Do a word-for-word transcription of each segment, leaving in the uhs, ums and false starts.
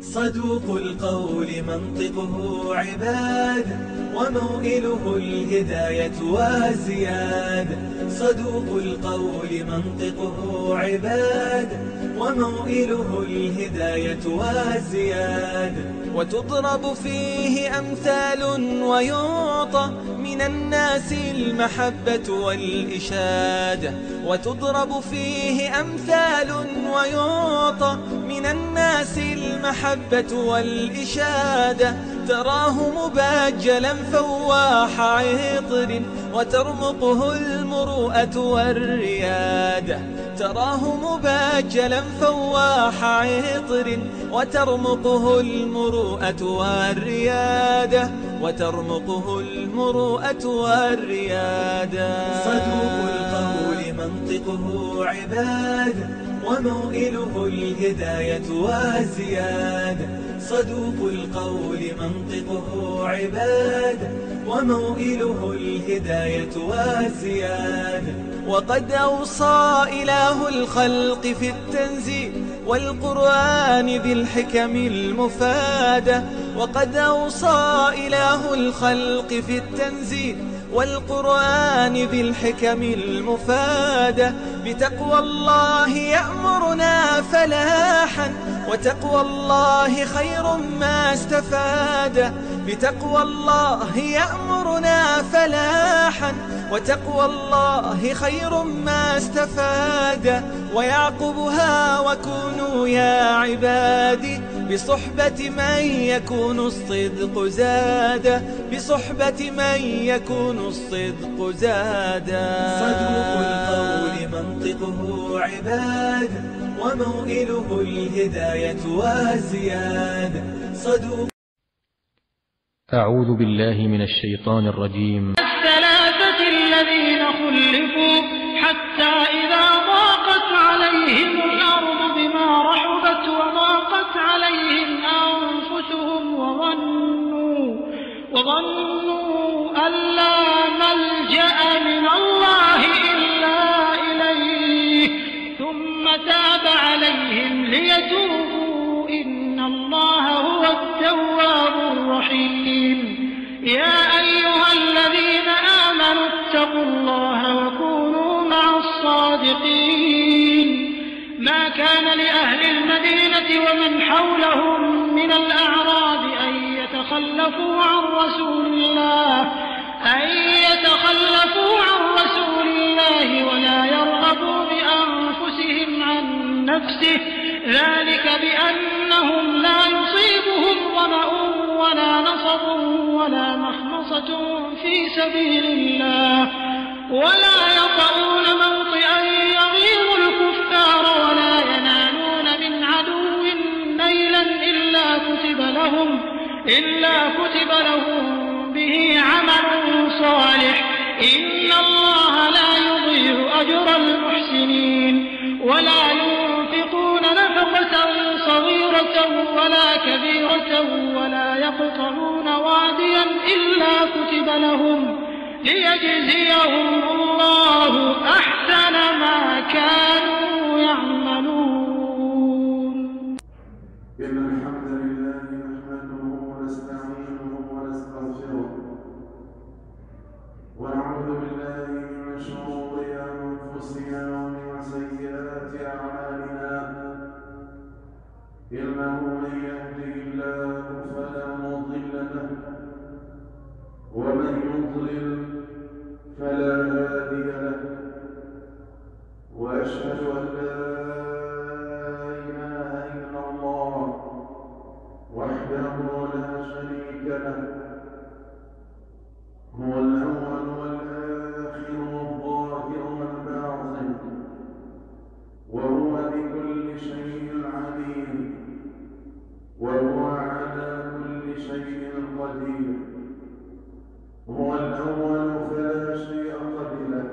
صدوق القول منطقه عبادة وموئله الهداية والزيادة. صدوق القول منطقه عبادة وموئله الهداية والزيادة. وتضرب فيه أمثال ويعطى من الناس المحبة والإشادة. وتضرب فيه أمثال ويعطى من الناس المحبة والإشادة. تراه مباجلا فواح عطر وترمقه المروءة والريادة. تراه مباجلا فواح عطر وترمقه المروءة والريادة. وترمقه المروءة والريادة. صدوق القول منطقه عبادة وموئله الهداية والزيادة. صدوق القول منطقه عبادة وموئله الهداية والزيادة. وقد أوصى إله الخلق في التنزيل والقرآن بالحكم المفادة. وقد أوصى إله الخلق في التنزيل والقرآن بالحكم المفادة. بتقوى الله يأمرنا فلاحا وتقوى الله خير ما استفاد. بتقوى الله يأمرنا فلاحا وتقوى الله خير ما استفاد. ويعقبها وكونوا يا عبادي بصحبة من يكون الصدق زادا. بصحبة من يكون الصدق زادا. صدوق القول منطقه عبادة وموئله الهداية والزيادة. صدوق. أعوذ بالله من الشيطان الرجيم. الثلاثة الذين خلفوا حتى إذا ضاقت عليهم الأرض بما رحبت وضاقت عليهم أنفسهم وظنوا وظنوا أن لا ملجأ من الله إلا إليه ثم تاب عليهم ليتوبوا إن الله هو التواب الرحيم. يا أيها الذين آمنوا اتقوا الله وكونوا مع الصادقين. ما كان لأهل المدينة ومن حولهم من الأعراب أن يتخلفوا عن رسول الله أن يتخلفوا عن رسول الله ولا يرغبوا بأنفسهم عن نفسه. ذلك بأنهم لا يصيبهم ظمأ ولا نصب ولا مخمصة في سبيل الله ولا يطؤون موطئا يغيظ الكفار ولا ينالون من عدو نيلا إلا كتب لهم إلا كتب لهم به عمل صالح. إن الله لا يضيع أجر المحسنين. ولا ينفقون نفقة صغيرة ولا كبيرة ولا يقطعون واديا إلا كتب لهم ليجزيهم الله أحسن ما كانوا يعملون. إن الحمد لله نحمده ونستعينه ونستغفره ونعوذ بالله من شرور أنفسنا ومن سيئات أعمالنا. إنه من يهده الله فلا مضل له ومن يضلل فلا هادي له. وأشهد أن لا إله إلا الله وحده لا شريك له. هو الأول والآخر والظاهر والباطن وهو بكل شيء عليم وهو على كل شيء قدير. هو الأول فلا شيء قبله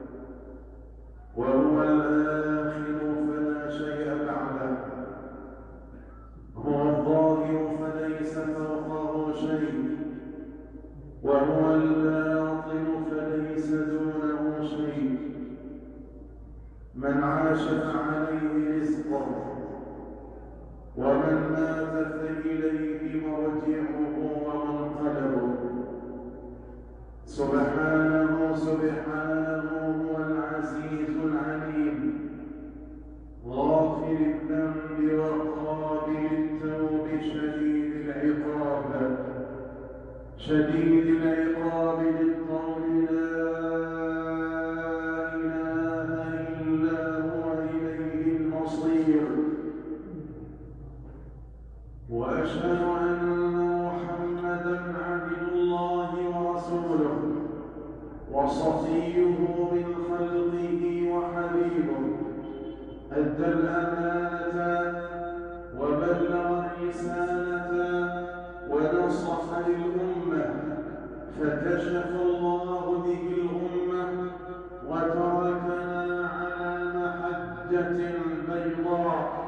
وهو الآخر فلا شيء بعده. هو الظاهر فليس فوقه شيء وهو الباطن فليس دونه شيء. من عاش فعليه رزقه ومن مات فإليه مرجعه ومنقلبه. سبحانه سبحانه هو العزيز العليم، غافر الذنب وقابل التوب، شديد العقاب شديد العقاب للقول لا إله إلا هو إليه المصير. وأشهد أن محمدًا عبد الله ورسوله وصفيه من خلقه وحبيبه، أدى الأمانة وبلغ الرسالة ونصح للأمة، فكشف الله به الأمة وتركنا على محجة بيضاء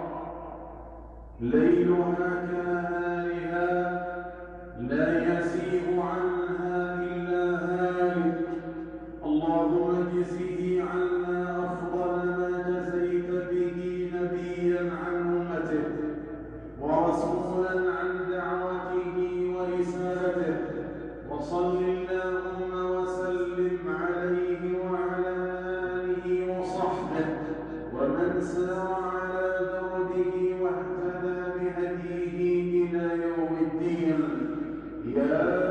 ليلها كنهارها لا يزيغ عنها إلا هالك. اللهم اجزه عنا أفضل ما جزيت به نبيا عن أمته ورسولا عن دعوته ورسالته، وصل اللهم وسلم عليه وعلى آله وصحبه ومن سار على دربه واهتدى بهديه إلى يوم الدين. يا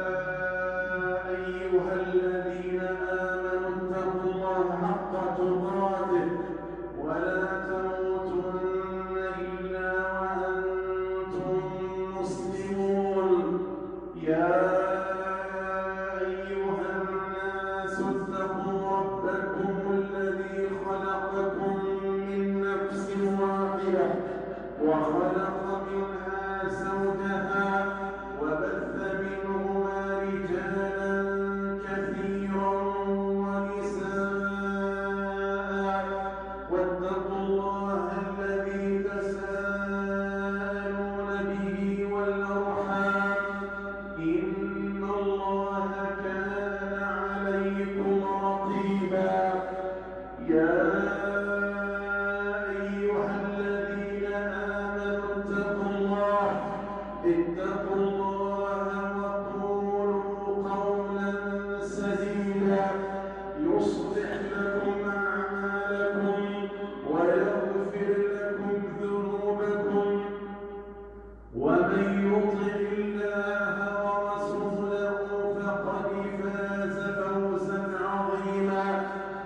أيها الذين آمنوا اتقوا الله حق تقاته ولا تموتن إلا وأنتم مسلمون. يا أيها الناس اتقوا ربكم الذي خلقكم من نفس واحدة وخلق منها زوجها وبث منهما رجالا كثيرا ونساء، واتقوا الله الذي تساءلون به والأرحام، إن الله كان عليكم رقيبا. يا أيها الذين آمنوا اتقوا الله اتقوا الله وقولوا قولا سديدا يصلح لكم أعمالكم ويغفر لكم ذنوبكم، ومن يطع الله ورسوله فقد فاز فوزا عظيما.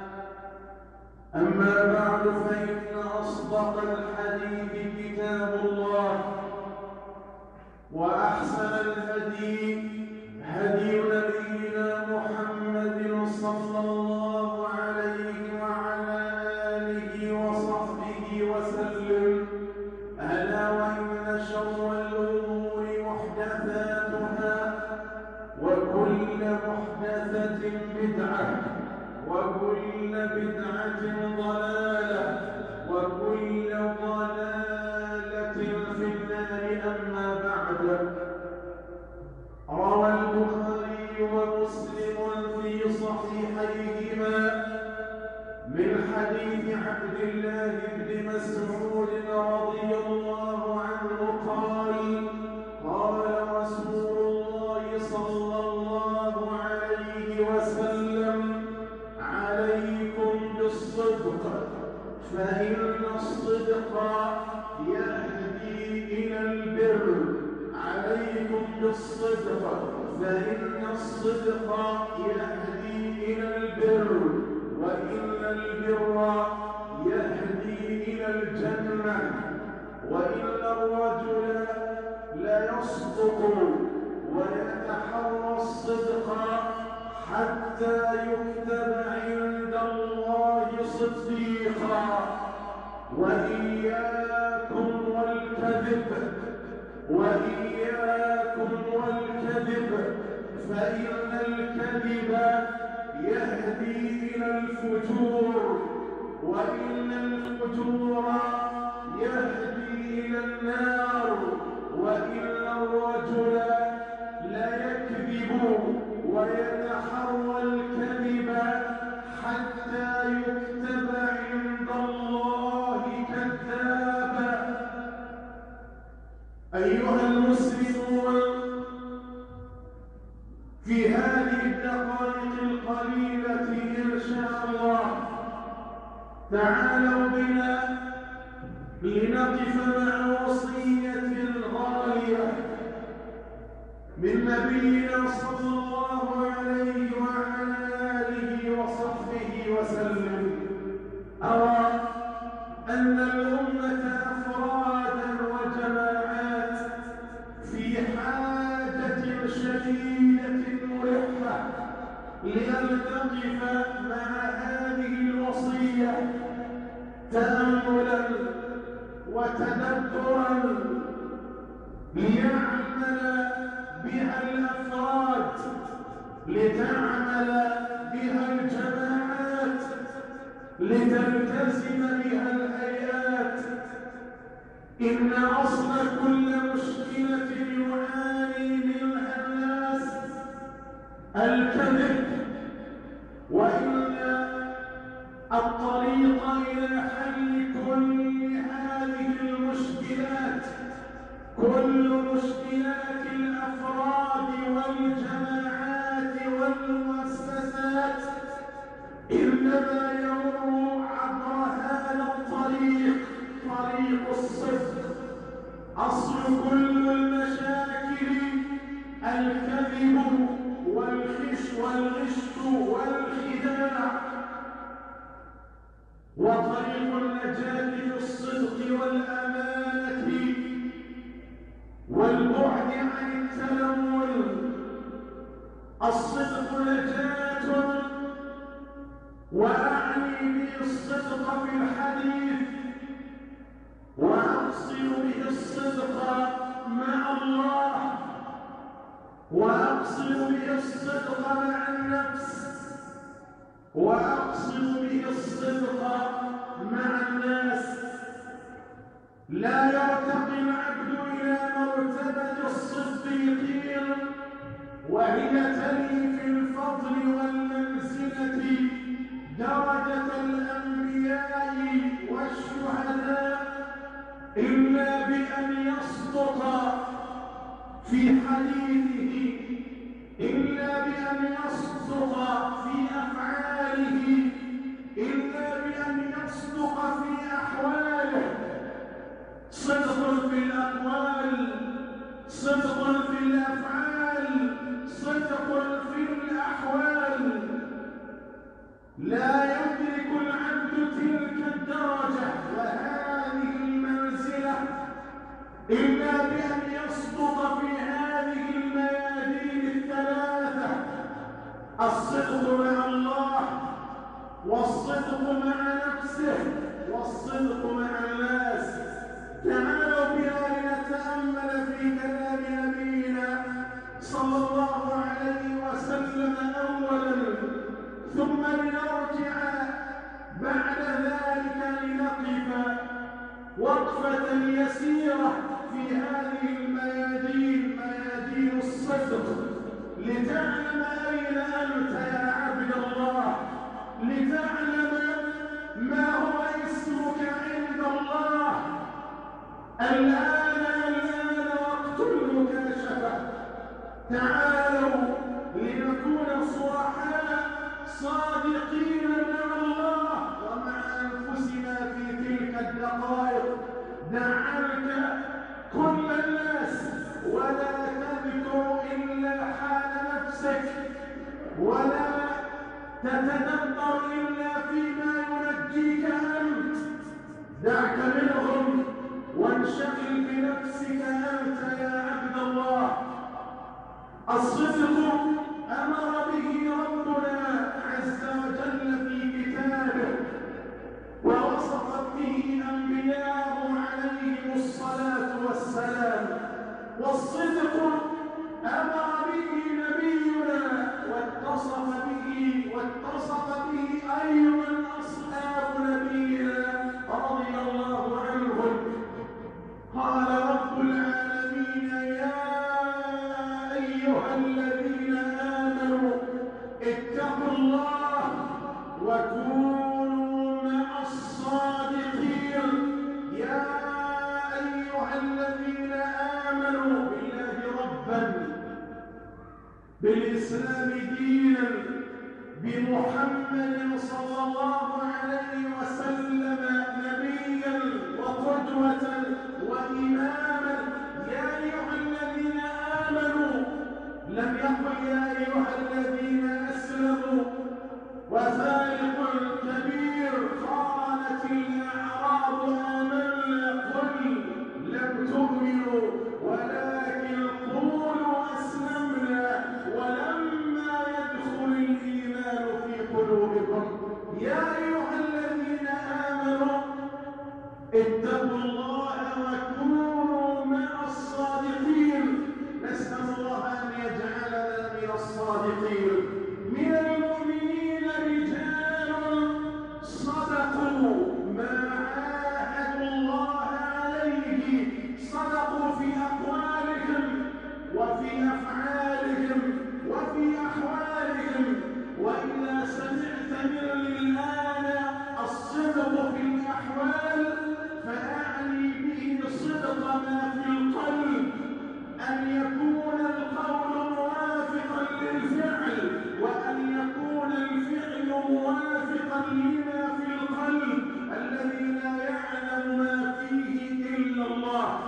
أما بعد، فإن أصدق الحديث كتاب الله، وأحسن الهدي هدي نبينا محمد صلى الله عليه وعلى آله وصحبه وسلم. ألا وإن شر الأمور محدثاتها، وكل محدثة بدعة، وكل بدعة ضلالة، وكل ضلالة في النار. أما بعد، روى البخاري ومسلم في صحيحيهما من حديث عبد الله بن مسعود رضي الله عنه قال: قال رسول الله صلى الله عليه وسلم: عليكم بالصدق، فإن الصدق يهدي إلى البر. عليكم بالصدق، فإن الصدق يهدي إلى البر، وإن البر يهدي إلى الجنة، وإن الرجل ليصدق ويتحرى الصدق حتى يكتب عند الله صديقا. وإياكم والكذب، وإياكم والكذب، فإن الكذب يهدي إلى الفجور، وإن الفجور يهدي إلى النار، وإن الرجل ليكذب ويتحرى الكذب حتى يكتب عند الله كذابا. أيها المسلمون، في هذه الدقائق القليلة إن شاء الله تعالوا بنا لنقف مع وصية غالية من نبينا صلى الله عليه وعلى آله وصحبه وسلم. أرى أن الأمة أفرادا وجماعات في حاجة شديدة ملحة لأن تقف مع هذه الوصية تأملا وتدبرا ليعمل بها الأفراد، لتعمل بها الجماعات، لتلتزم بها الهيئات. إن أصل كل مشكلة يعاني منها الناس الكذب، وإن الطريق إلى حل كل هذه المشكلات، كل مشكلات الأفراد والجماعات والمؤسسات، إنما يمر عبر هذا الطريق، طريق الصدق. أصل كل المشاكل الكذب والغش والغش والخداع، وطريق النجاة في الصدق والأمانة والبعد عن التلون. الصدق نجاة، وأعني به الصدق في الحديث، وأقصد به الصدق مع الله، وأقصد به الصدق مع النفس، وأقصد به الصدق مع الناس. لا يرتقي العبد إلى مرتبة الصديقين، وهي تلي في الفضل والمنزلة درجة الأنبياء والشهداء، إلا بأن يصدق في حديثه، إلا بأن يصدق في أفعاله، إلا بأن يصدق في أحواله. صدق في الأقوال، صدق في الأفعال، صدق في الأحوال. لا يدرك العبد تلك الدرجة وهذه المنزلة إلا بأن يصدق في هذه الميادين الثلاثة: الصدق مع الله، والصدق مع نفسه، والصدق مع الناس. تعالوا بنا لنتأمل في كلام نبينا صلى الله عليه وسلم أولا، ثم لنرجع بعد ذلك لنقف وقفة يسيرة في هذه الميادين، ميادين الصدق، لتعلم أين أنت يا عبد الله، لتعلم ما هو اسمك عند الله. الآن الآن وقت المكاشفة. تعالوا لنكون صرحاء صادقين مع الله ومع أنفسنا في تلك الدقائق. دع عنك كل الناس ولا تذكر إلا حال نفسك، ولا تتدبر إلا فيما ينجيك أنت. دعك منهم وانشغل بنفسك أنت يا عبد الله. الصدق أمر به ربنا عز وجل في كتابه، ووصفت به أنبياءه عليهم الصلاة والسلام. والصدق أمر به نبينا واتصف به واتصف به أيضا أصحاب نبينا رضي الله عنهم. قال رب العالمين: يا أيها الذين آمنوا اتقوا الله وكونوا مع الصادقين. يا أيها الذين آمنوا بالله ربا، بالإسلام دينا، بمحمد صلى الله عليه وسلم نبيا وقدوة وإماما. يا أيها الذين آمنوا، لم يقل يا أيها الذين أسلموا. وفارق كبير، قالت الأعراب آمنا، قل لم تؤمنوا ولكن قولوا أسلمنا ولما يدخل الإيمان في قلوبكم. يا أيها الذين آمنوا اتقوا الله وكونوا مع الصادقين. نسأل الله أن يجعلنا من الصادقين. من المؤمنين رجال صدقوا ما عاهدوا الله عليه، صدقوا في أقوالهم وفي أفعالهم وفي أحوالهم. وإذا سمعت من الآن الصدق في الأحوال فأعني به صدق ما في القلب، أن يكون القول موافقا للفعل، وأن يكون الفعل موافقا لما في القلب الذي لا يعلم ما فيه إلا الله.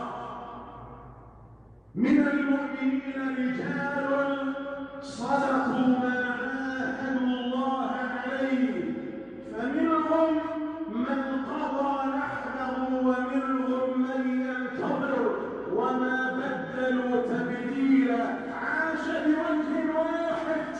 من المؤمنين رجال صدقوا ما عاهدوا الله عليه، فمنهم من قضى نحبه ومنهم من ينتظر وما بدلوا تبديلا. عاش بوجه واحد،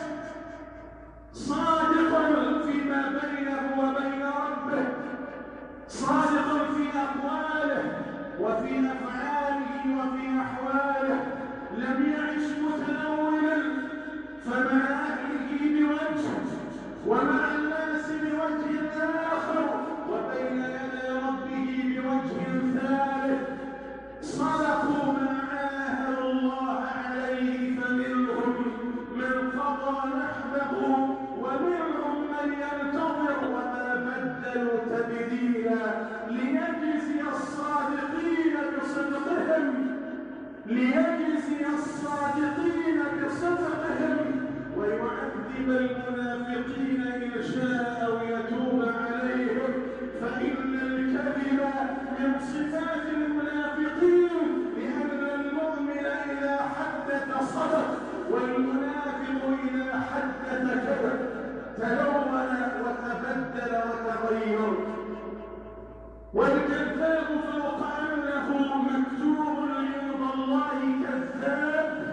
صادقا فيما بينه وبين ربه، صادقا في أقواله وفي أفعاله وفي أحواله. لم يعش متلونا، فمع أهله بوجه ومع الناس بوجه آخر وبين يدي ربه بوجه ثالث. صدقوا ما عاهدوا الله عليه، فمنهم من قضى نحبه ومنهم من ينتظر وما بدلوا تبديلا. ليجزي الصادقين بصدقهم، ليجزي الصادقين بصدقهم ويعذب المنافقين إن شاء أو يتوب عليهم. فإن الكذب من صفات المنافقين، لأن المؤمن إذا حدث صدق والمنافق إذا حدث كذب، تلون وتبدل وتغير. والكذاب فوق أنه مكتوب عند الله كذاب،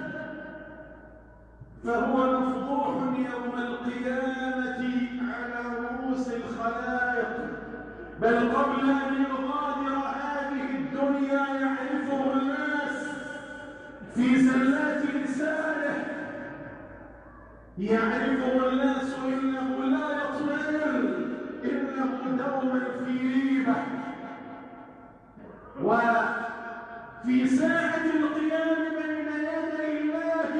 فهو مفضوح يوم القيامة على رؤوس الخلائق. بل قبل أن يغادر هذه الدنيا يعرفه الناس في زلات لسانه، يعرفه الناس إنه لا يطمئن، إنه دوما في ريبة. وفي ساعة القيام بين يدي الله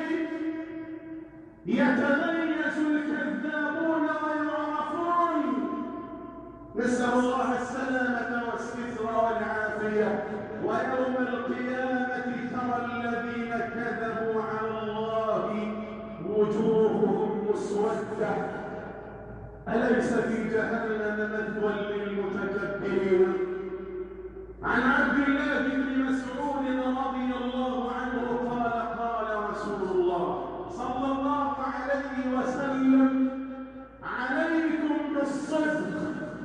يتميز الكذابون ويعرفون. نسأل الله السلامة والستر والعافية. ويوم القيامة ترى الذين كذبوا على الله وجوههم مسودة، أليس في جهنم مثوى للمتكبرين؟ عن عبد الله بن مسعود رضي الله عنه قال قال رسول الله صلى الله عليه وسلم: عليكم بالصدق،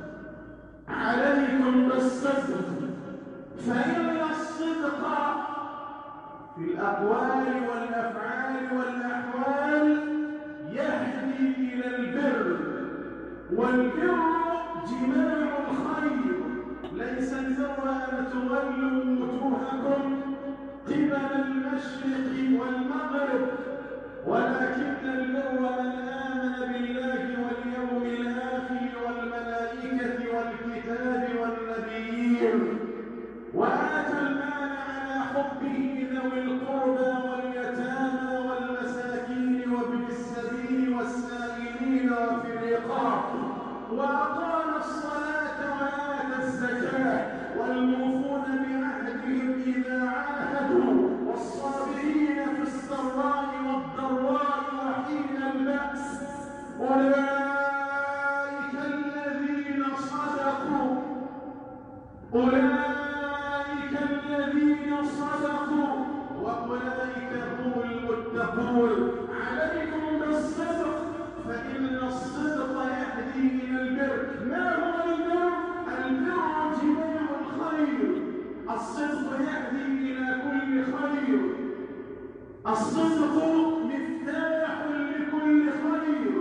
عليكم بالصدق، فإن الصدق في الأقوال والأفعال والأحوال يهدي إلى البر، والبر جماع الخير. ليس البر أن تولوا وجوهكم قبل المشرق والمغرب، ولكن البر من آمن بالله واليوم الآخر والملائكة والكتاب والنبيين، وآتى المال على حبه ذوي القربى واليتامى والمساكين وابن السبيل والسائلين وفي الرقاب، وأقام الصلاة وآتى الزكاة، والموفون بعهدهم إذا عاهدوا، والصالحون الصدق مفتاح لكل خير،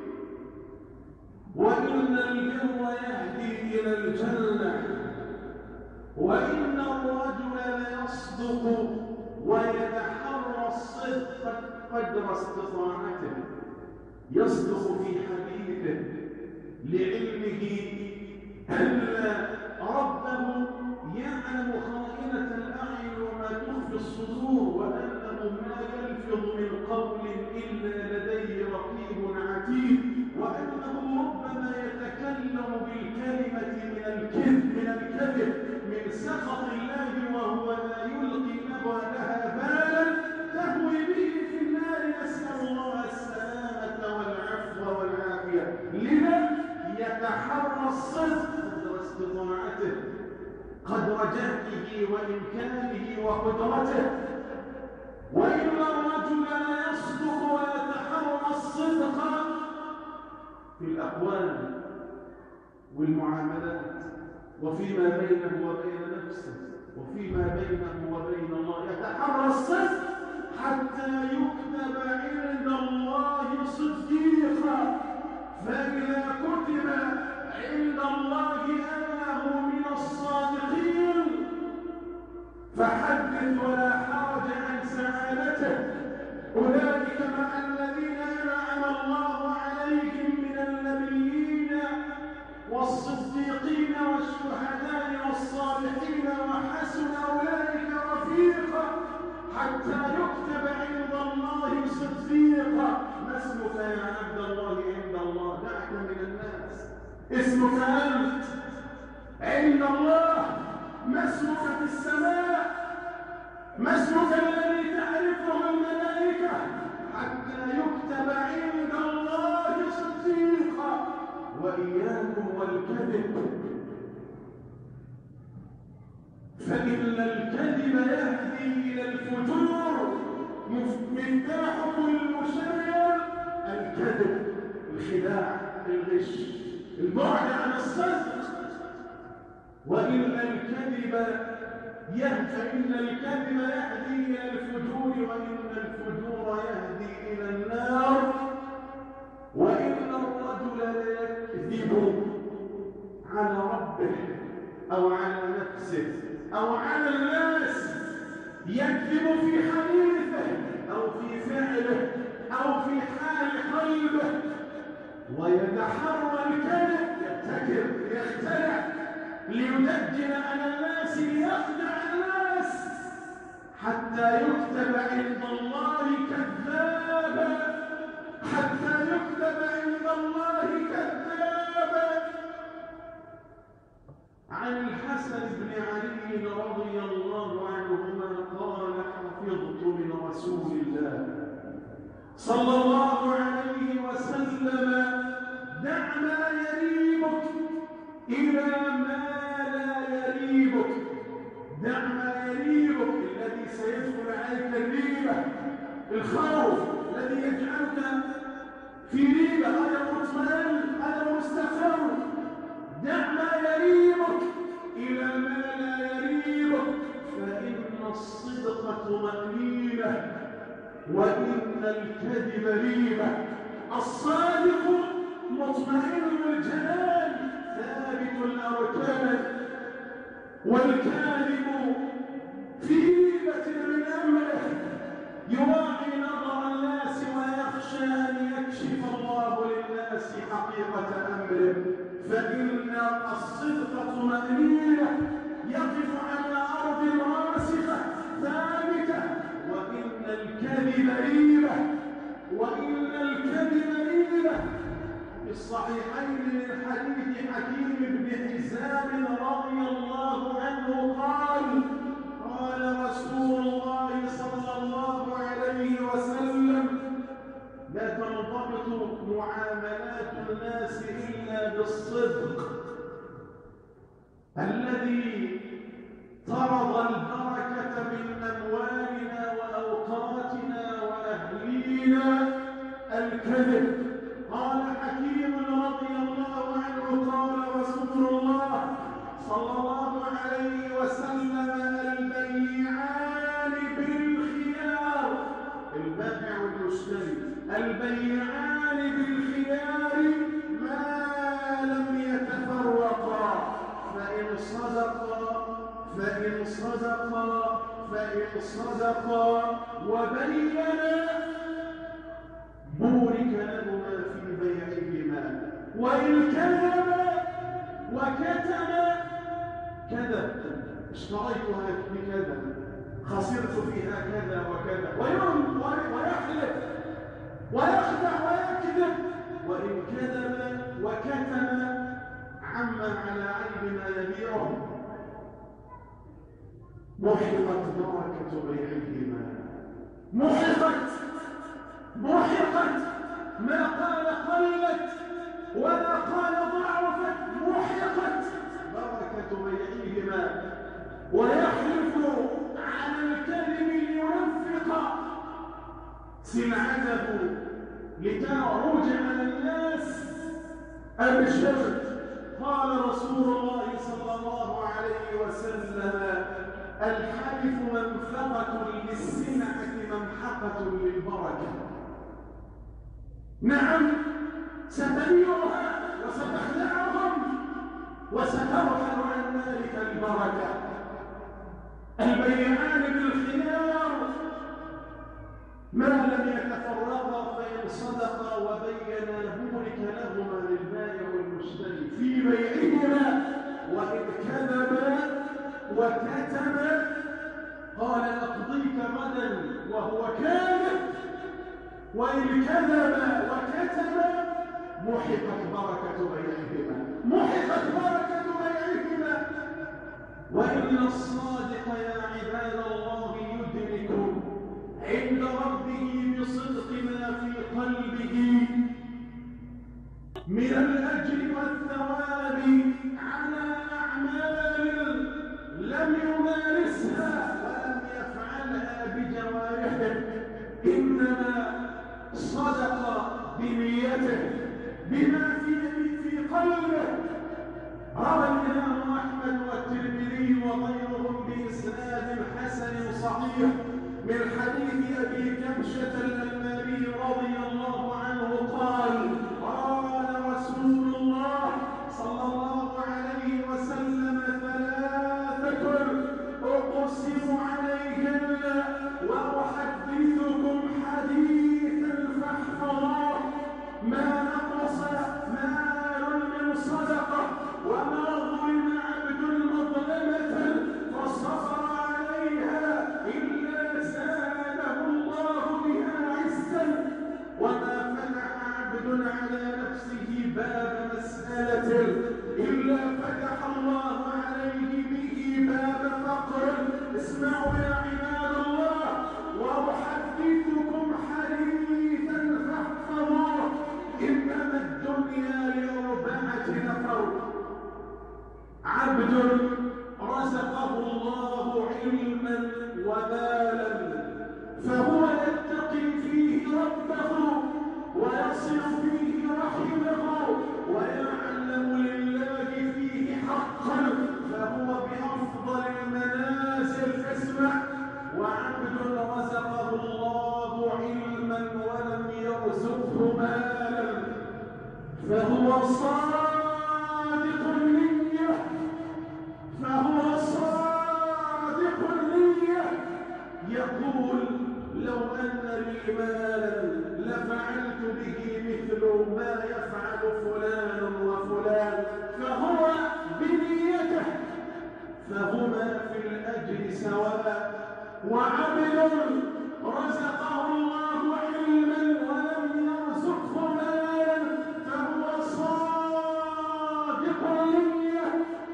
وإن البر يهدي إلى الجنة، وإن الرجل ليصدق ويتحرى الصدق قدر استطاعته، يصدق في حديثه لعلمه أن ربه يعلم خائنة الأعين وما تخفي الصدور، وأنه ما يلفظ من قول إلا لديه رقيب عتيد، وأنه ربما يتكلم بالكلمة من الكذب من الكذب من سخط الله وهو لا يلقي لها بالا تهوي به في النار، نسأل الله السلامة والعفو والعافية. لذا يتحرى الصدق قدر استطاعته، قدر جهده وإمكانه وقدرته. وإن الرجل لا يصدق ويتحرى الصدق في الأقوال والمعاملات وفيما بينه وبين نفسه وفيما بينه وبين الله، يتحرى الصدق حتى يكتب عند الله صديقا، فإذا كتب عند الله أنه من الصادقين فحدث ولا حرج عن سعادته. أولئك مع الذين أنعم الله عليهم من النبيين والصديقين والشهداء والصالحين وحسن أولئك رفيقا، حتى يكتب عند الله صديقا. ما اسمك يا عبد الله عند الله؟ دعك من الناس، اسمك أنت عند الله، ما اسمك في السماء، ما اسمك الذي تعرفه الملائكة، حتى يكتب عند الله صديقا. وإياكم والكذب، فإن الكذب يهدي إلى الفجور. مفتاح كل شر الكذب، الخداع، الغش، البعد عن الصدق. وإن الكذب يهدي فإن الكذب يهدي إلى الفجور، وإن الفجور يهدي إلى النار. وإن الرجل ليكذب على ربه أو على نفسه أو على الناس، يكذب في حديثه أو في فعله أو في حال قلبه، ويتحرى الكذب، يبتكر يخترع ليدجل على الناس ليخدع الناس، حتى يكتب عند الله كذابا، حتى يكتب عند الله كذابا. عن الحسن بن علي رضي الله عنهما قال: حفظت من رسول الله صلى الله عليه وسلم: دع ما يريبك إلى ما لا يريبك. دع ما يريبك، الذي سيدخل عليك الريبة، الخوف الذي يجعلك في ريبة، غير مطمئن، غير مستقر. دع ما يريبك إلى ما لا يريبك، فإن الصدق طمأنينة وإن الكذب ريبة. الصادق مطمئن الجنان ثابت الأركان، والكاذب في ريبة من أمره يراعي نظر الناس ويخشى أن يكشف الله للناس حقيقة أمره. فإن الصدق طمأنينة يقف على أرض راسخة ثابتة، وإن الكذب ريبة، وإن الكذب ريبة. في الصحيحين من حديث حكيم بن حزام رضي الله عنه قال: قال رسول الله صلى الله عليه وسلم: لا تنضبط معاملات الناس إلا بالصدق. الذي طرد البركة من أموالنا وأوقاتنا وأهلينا الكذب. قال حكيم رضي الله عنه: قال رسول الله صلى الله عليه وسلم: البيعان بالخيار صدقا فإن صدقا وبينا بورك لهما في بيعهما، وإن كذبا وكتما كذب اشتريتها بكذا خسرت فيها كذا وكذا، ويحلف ويخدع ويكذب، وإن كذب وكتم عمن على عيب ما يبيعه محقت بركة بيعهما، محقت محقت ما قال قلت ولا قال ضعفت، محقت بركة بيعهما. ويحلف على الكذب لينفق سلعته لتعرج على الناس. أبشر قال رسول الله صلى الله عليه وسلم الحلف منفقة للسلعة ممحقة للبركة. نعم ستبيعها وستخدعهم وسترحل عن ذلك البركة. البيعان بالخيار ما لم يتفرقا فإن صدقا وبينا بورك لهما للبائع والمشتري في بيعهما، وإن كذبا وكتما قال أقضيك غدا وهو كاذب، وإن كذبا وكتما محقت بركة بيعهما، محقت بركة بيعهما. وإن الصادق يا عباد الله يدرك عند ربه بصدق ما في قلبه من الأجر والثواب على أعمال لم يمارسها ولم يفعلها بجوارحه، إنما صدق بنيته بما في قلبه. روى الإمام أحمد والترمذي وغيرهم بإسناد حسن صحيح من حديث أبي كبشة الأنماري رضي الله عنه قال قال رسول الله صلى الله عليه وسلم ثلاثة أقسم عليهن وأحدثكم حديثا فاحفظوه ما نقص مال من صدقة وما ظلم عبد مظلمة فصبر عليها إلا زاده الله بها عزا، وما فتح عبد على نفسه باب مسألة إلا فتح الله عليه به باب فقر. اسمعوا يا عباد الله وأحدثكم حديثا فاحفظوه. إنما الدنيا لأربعة نفر: عبد رزقه الله علما ومالا فهو يتقي فيه ربه ويصل فيه رحمه ويعلم لله فيه حقا فهو بأفضل المنازل. اسمع: وعبد رزقه الله علما ولم يرزقه مالا فهو صادق النية فهو صادق النية يقول لو أن لي مالا لفعلت به مثل ما يفعل فلان وفلان، فهو بنيته فهما في الأجر سواء. وعبد رزقه الله علما ولم يرزقه مالا فهو صادق النية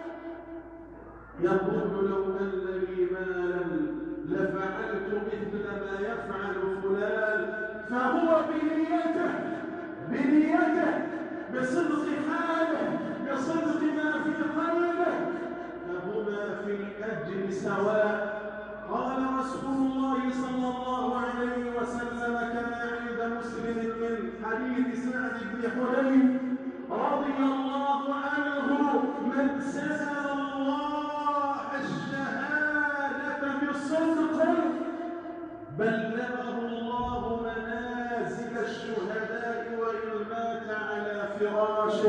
يقول لو أن لي مالا لفعلت مثل ما يفعل فلان، فهو بنيته بنيته بصدق حاله بصدق ما في قلبه فهما في الأجر سواء. قال رسول الله صلى الله عليه وسلم كما عند مسلم من حديث سعد بن حنين رضي الله عنه: من سأل الله الشهادة بصدق بلغه الله منازل الشهداء وإن مات على فراشه.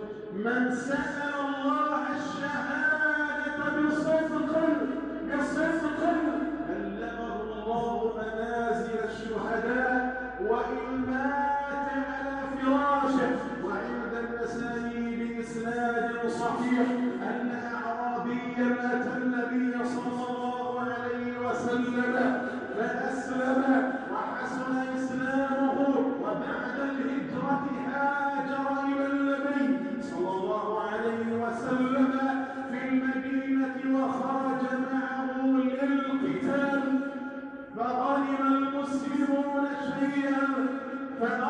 من سأل الله الشهادة بصدق بصدق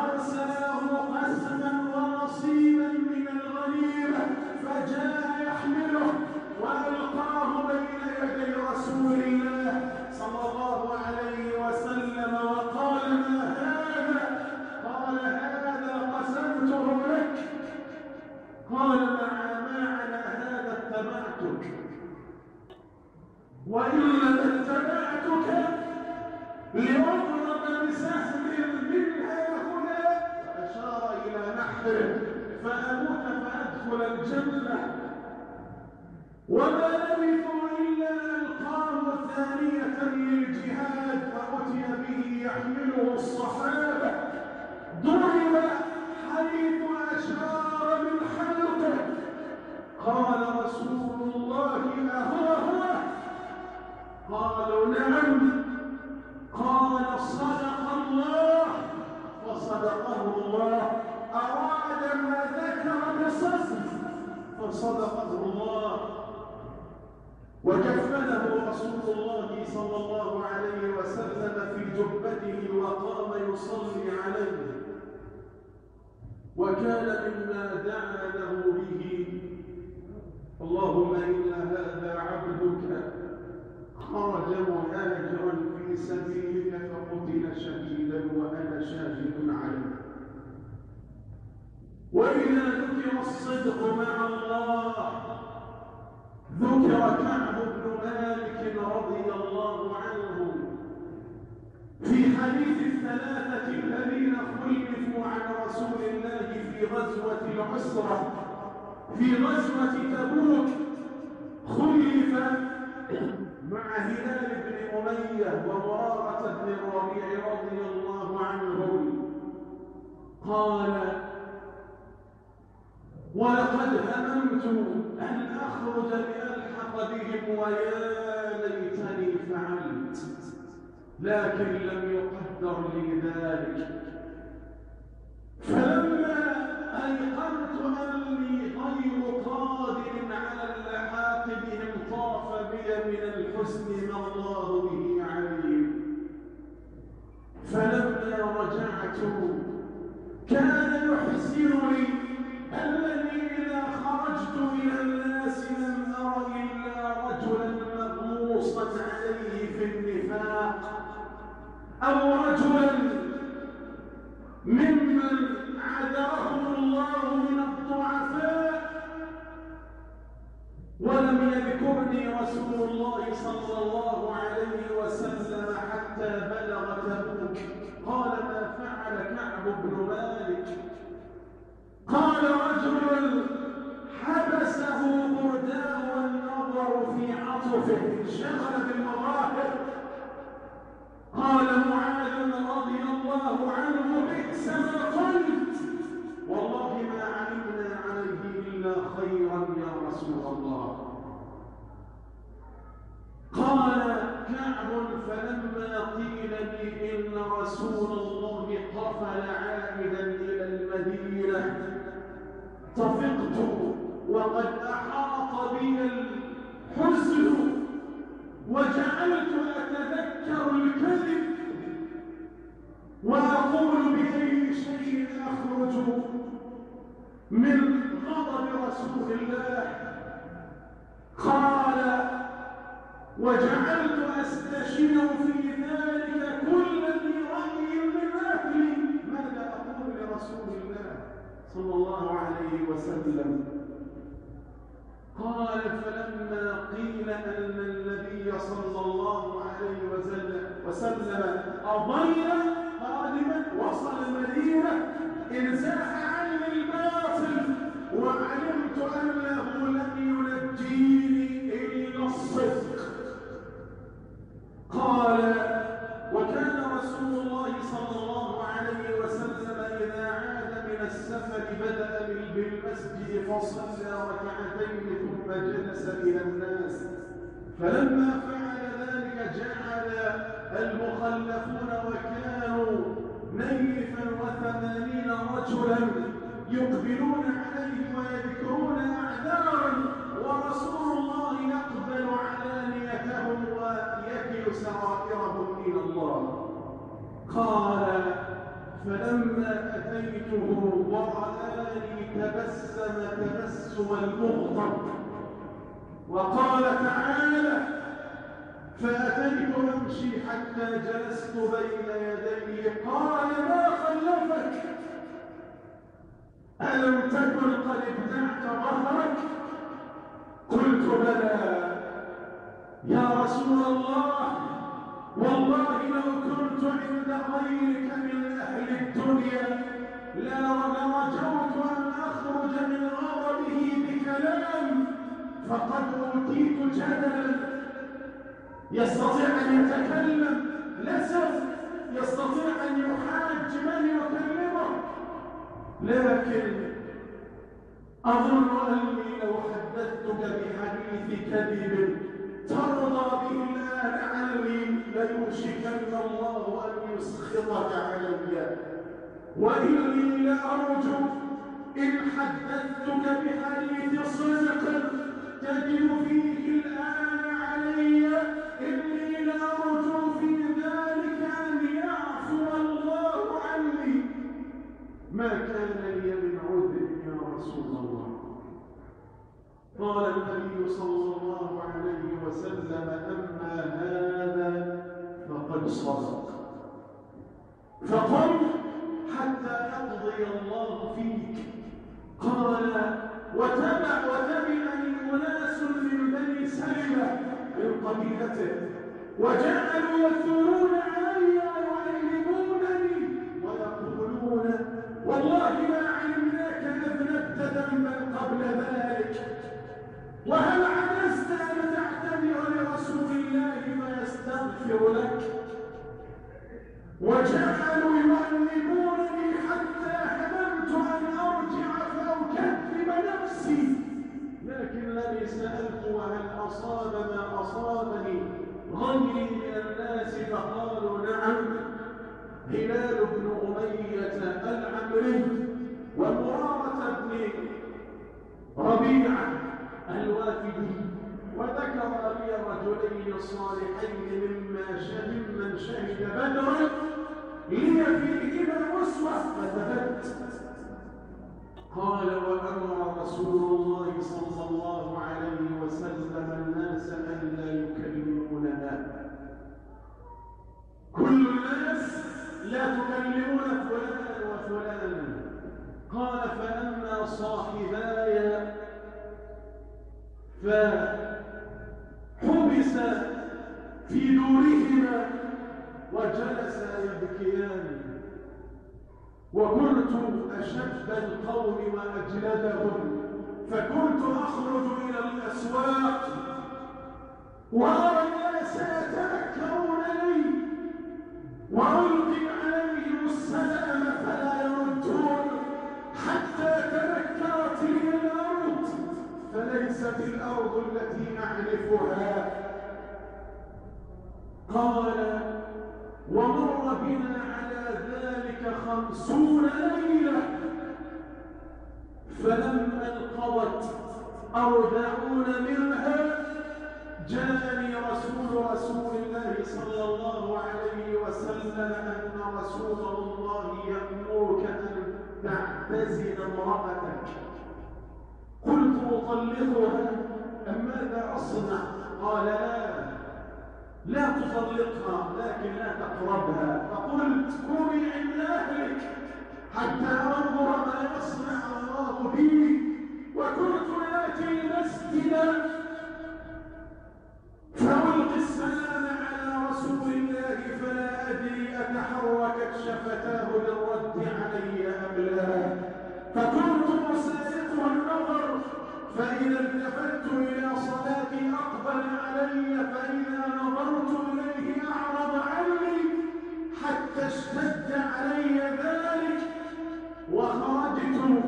وأرسل له قسما ونصيبا من الغنيمة فجاء يحمله وألقاه بين يدي رسول الله صلى الله عليه وسلم وقال: ما هذا؟ قال: هذا قسمته لك. قال: مع ما على هذا اتبعتك، وإلا اتبعتك لأضرب بسهم منها هنا، فأشار إلى نحره، فأموت فأدخل الجنة. وما لبثوا إلا ألقاه ثانية للجهاد فأتي به يحمله الصحابة، ضرب حيث أشار من حلقه. قال رسول الله: أهو هو؟ قالوا: نعم. قال: صدق الله. فصدقه الله. أراد ما ذكر بصدق فصدقه الله. وكفنه رسول الله صلى الله عليه وسلم في جبته وقام يصلي عليه. وكان مما دعا له به: اللهم إن هذا عبدك خرج مهاجرا في سبيلك فقتل شهيدا وأنا شاهد عليه. وإذا ذكر الصدق مع الله ذكر كعب بن مالك رضي الله عنه في حديث الثلاثة الذين خلفوا عن رسول الله في غزوة العسرة في غزوة تبوك. خلف مع هلال بن أمية ومرارة بن الربيع رضي الله عنهم. قال: ولقد هممت أن أخرج لألحق بهم ويا ليتني فعلت، لكن لم يقدر لي ذلك. فلما أيقنت أني غير قادر على اللحاق بهم طاف بي من الحسن ما الله به عليم. فلما رجعت كان يحسنني أنني إذا خرجت إلى الناس لم أر إلا رجلا مغموصا عليه في النفاق، أو رجلا ممن عذرهم الله من الضعفاء. ولم يذكرني رسول الله صلى الله عليه وسلم حتى بلغ تبوك. قال: ما فعل كعب بن مالك؟ قال: رجل حبسه برداه والنظر في عطفه، انشغل بالمظاهر. قال معاذ رضي الله عنه: بئس ما قلت، والله ما علمنا عليه إلا خيرا يا رسول الله. قال كعب: فلما قيل لي إن رسول الله قفل عائدا إلى المدينة طفقت وقد أحاط بي الحزن وجعلت أتذكر الكذب وأقول بأي شيء أخرج من غضب رسول الله. قال: وجعلت أستشير في ذلك كل ذي رأي من أهلي ماذا أقول لرسول الله صلى الله عليه وسلم. قال: فلما قيل أن النبي صلى الله عليه وسلم أضل قادما وصل المدينة انزاح عني الباطل وعلمت أنه لم ينجيني إلا الصدق. قال: وكان رسول الله صلى الله عليه وسلم إذا عاد من السفر بدأ بالمسجد فصلى ركعتين ثم جلس إلى الناس. فلما فعل ذلك جعل المخلفون وكانوا نيفا وثمانين رجلا يقبلون عليه ويذكرون أعذارا ورسول الله يقبل علانيتهم ويكل سرائرهم إلى الله. قال: فلما أتيته ورآني تبسم تبسم المغضب وقال تعالى، فأتيت أمشي حتى جلست بين يديه. قال ما خلفك؟ ألم تكن قد ابتعت ظهرك؟ قلت بلى يا رسول الله، والله لو كنت عند غيرك من أهل الدنيا لرجوت أن أخرج من غضبه بكلام، فقد أوتيت جدلا يستطيع أن يتكلم لسف، يستطيع أن يحاج من يكلمه، لكن أظن أني لو حدثتك بحديث كذب ترضى به الآن عني ليوشكن الله أن يسخطك علي، وإني لأرجو إن حدثتك بحديث صدق تجد فيه الآن علي، إني لأرجو في ذلك أن يعفو الله عني. ما كان لي من عذر يا رسول الله. قال النبي صلى الله عليه وسلم أما هذا فقد صدق، فقم حتى يقضي الله فيك. قال وتبع وتبعني أناس من بني سلمة من قبيلته وجعلوا يثورون علي ويعلمونني ويقولون والله ما علمناك أذنبت ذنبا قبل ذلك، وهل عجزت أن تعتذر لرسول الله فيستغفر لك؟ وجعلوا يؤنبونني حتى هممت أن أرجع فأكذب نفسي، لكنني سألت وهل أصاب ما أصابني غيري من الناس؟ فقالوا نعم، هلال بن أمية العمري ومرارة بن ربيعة الوافدي. وذكر لي الرجلين الصالحين مما ممن شهد بدرا لي فيهما أسوة فثبت. قال وأمر رسول الله صلى الله عليه وسلم الناس أن لا يكلموننا، كل الناس لا تكلمون فلان وفلان. قال فأما صاحباي فحبس في دورهما وجلسا يبكيان، وكنت أشد القوم وأجلدهم، فكنت أخرج إلى الأسواق وأرى الناس يتذكرون لي وألقي عليهم السلام فلا يردون حتى تذكرت لي الأرض فليست الأرض التي أعرفها. قال ومر بنا على ذلك خمسون ليلة، فلما انقضت أربعون منها جاءني رسول رسول الله صلى الله عليه وسلم أن رسول الله يأمرك أن تعتزل امرأتك. قلت أطلقها أم ماذا أصنع؟ قال لا لا تطلقها لكن لا تقربها. فقلت قومي عند أهلك حتى أنظر ما يصنع الله بي. وكنت آتي المسجد فألقي السلام على رسول الله فلا أدري أتحركت شفتاه للرد علي أم لا، فكنت مسارقه النظر فإذا التفت إلى صلاتي أقبل علي، فإذا نظرت إليه أعرض عني حتى اشتد علي ذلك. وخرجت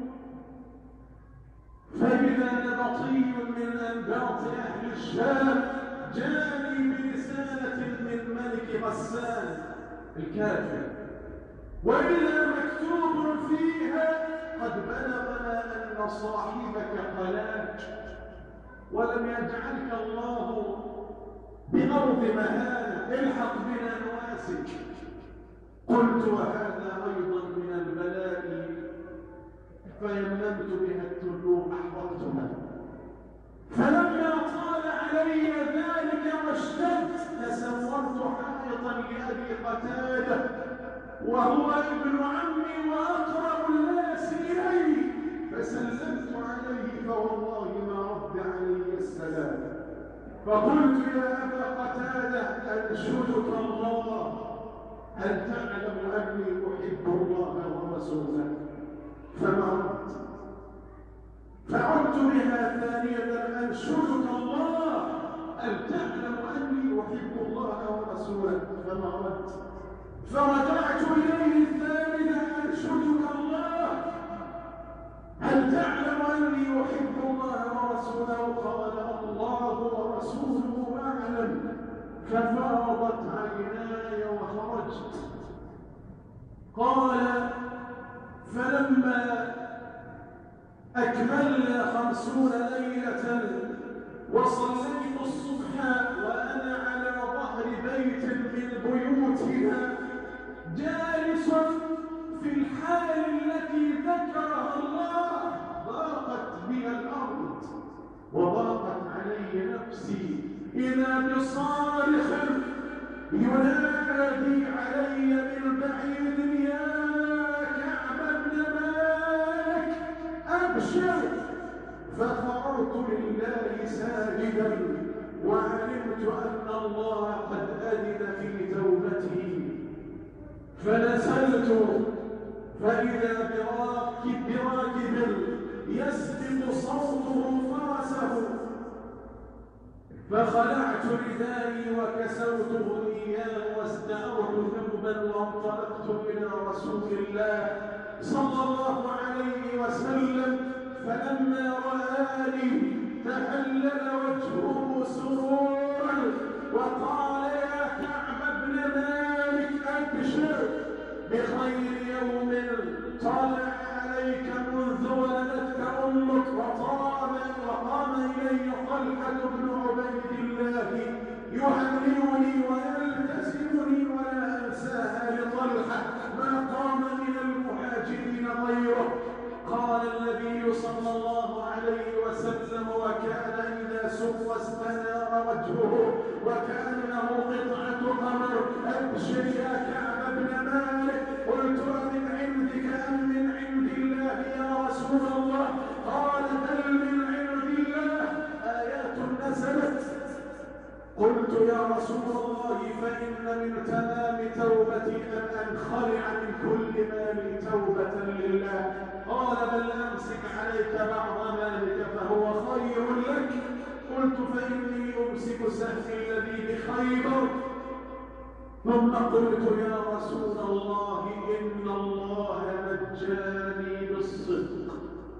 فإذا نبطي من أنباط أهل الشام جاني برسالة من ملك غسان الكافر، وإذا مكتوب فيها قد بلغنا أن صاحبك قلاك ولم يجعلك الله بأرض مهانة، الحق بنا نواسك. قلت وهذا أيضا من البلاء، فيممت بها التنور أحبطتها. فلما طال علي ذلك واشتد تصورت حائطا لأبي قتادة وهو ابن عمي وأقرب الناس إلي، فسلمت عليه فوالله ما رد علي السلام. فقلت يا أبا قتادة أنشدك الله، هل تعلم أني أحب الله ورسوله؟ فما رد. فعدت بها ثانية أنشدك الله، هل تعلم أني أحب الله ورسوله؟ فما رد. فرجعت إليه الثالثة أنشدك الله، هل تعلم أني أحب الله ورسوله؟ قال الله ورسوله أعلم. ففاضت عيناي وخرجت. قال فلما أكملنا خمسون ليلة وصليت الصبح وأنا على ظهر بيت من بيوتنا جالس في الحال التي ذكرها الله، ضاقت بي الأرض وضاقت علي نفسي، إذا بصارخ ينادي علي من بعيد يا كعب بن مالك أبشر. فخررت لله ساجدا وعلمت أن الله قد أذن في توبتي. فنزلت فإذا براكب براكب يسبق صوته فرسه، فخلعت ردائي وكسوته إياه واستأرت ثوبا وانطلقت إلى رسول الله صلى الله عليه وسلم. فلما رآني تهلل وجهه سرورا وقال يا كعب بن مالك أبشر بخير يوم طلع عليك منذ ولدتك أمك. وقام وقام إلي طلحة بن عبيد الله يهنئني ويلتزمني ولا أنساها لطلحة ما قام من المهاجرين غيره. قال النبي صلى الله عليه وسلم وكان إذا سر استنار وجهه وكأنه قطعة قمر أبشر يا كعب بن مالك. قلت أمن عندك أم من عند الله يا رسول الله؟ قال بل من عند الله، آيات نزلت. قلت يا رسول الله فإن من تمام توبتي أن أنخلع من كل مالي توبة لله. قال بل أمسك عليك بعض مالك فهو خير لك. قلت فإني أمسك سهمي الذي بخيبر. ثم قلت يا رسول الله إن الله نجاني بالصدق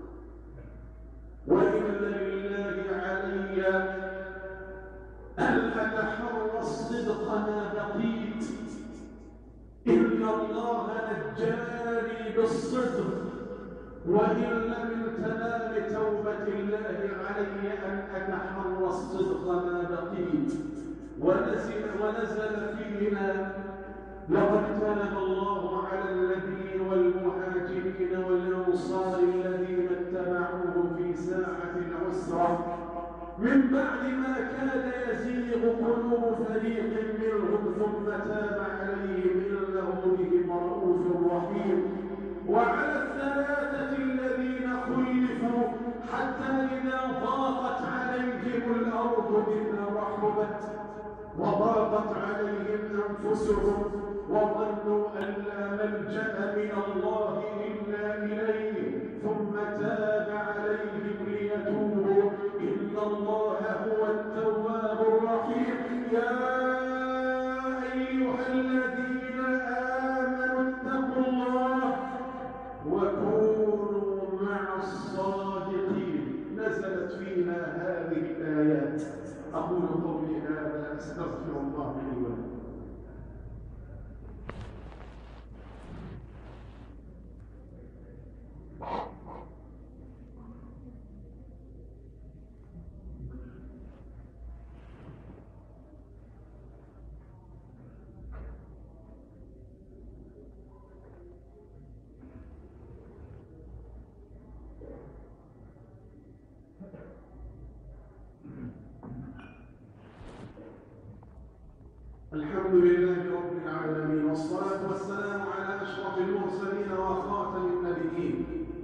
وإن لله علي أن أتحرى الصدق ما بقيت. إن الله نجاني بالصدق وإن لم تنال توبة الله علي أن أتحرى الصدق ما بقيت. ونزل, ونزل فينا لقد تاب الله على النبي والمهاجرين والأنصار الذين اتبعوه في ساعة العسرة من بعد ما كاد يزيغ قلوب فريق منهم ثم تاب عليهم إنه بهم رؤوف رحيم. وعلى الثلاثة الذين خلفوا حتى إذا ضاقت عليهم الأرض بما رحبت وضاقت عليهم أنفسهم وظنوا أن لا ملجأ من الله إلا إليه ثم تاب عليهم ليتوبوا إن الله هو التواب الرحيم. يا أيها الذين آمنوا اتقوا الله وكونوا مع الصادقين. نزلت فينا هذه الآيات. أقول قولي هذا أستغفر الله لي ولكم. الحمد لله رب العالمين، والصلاة والسلام على أشرف المرسلين وخاتم النبيين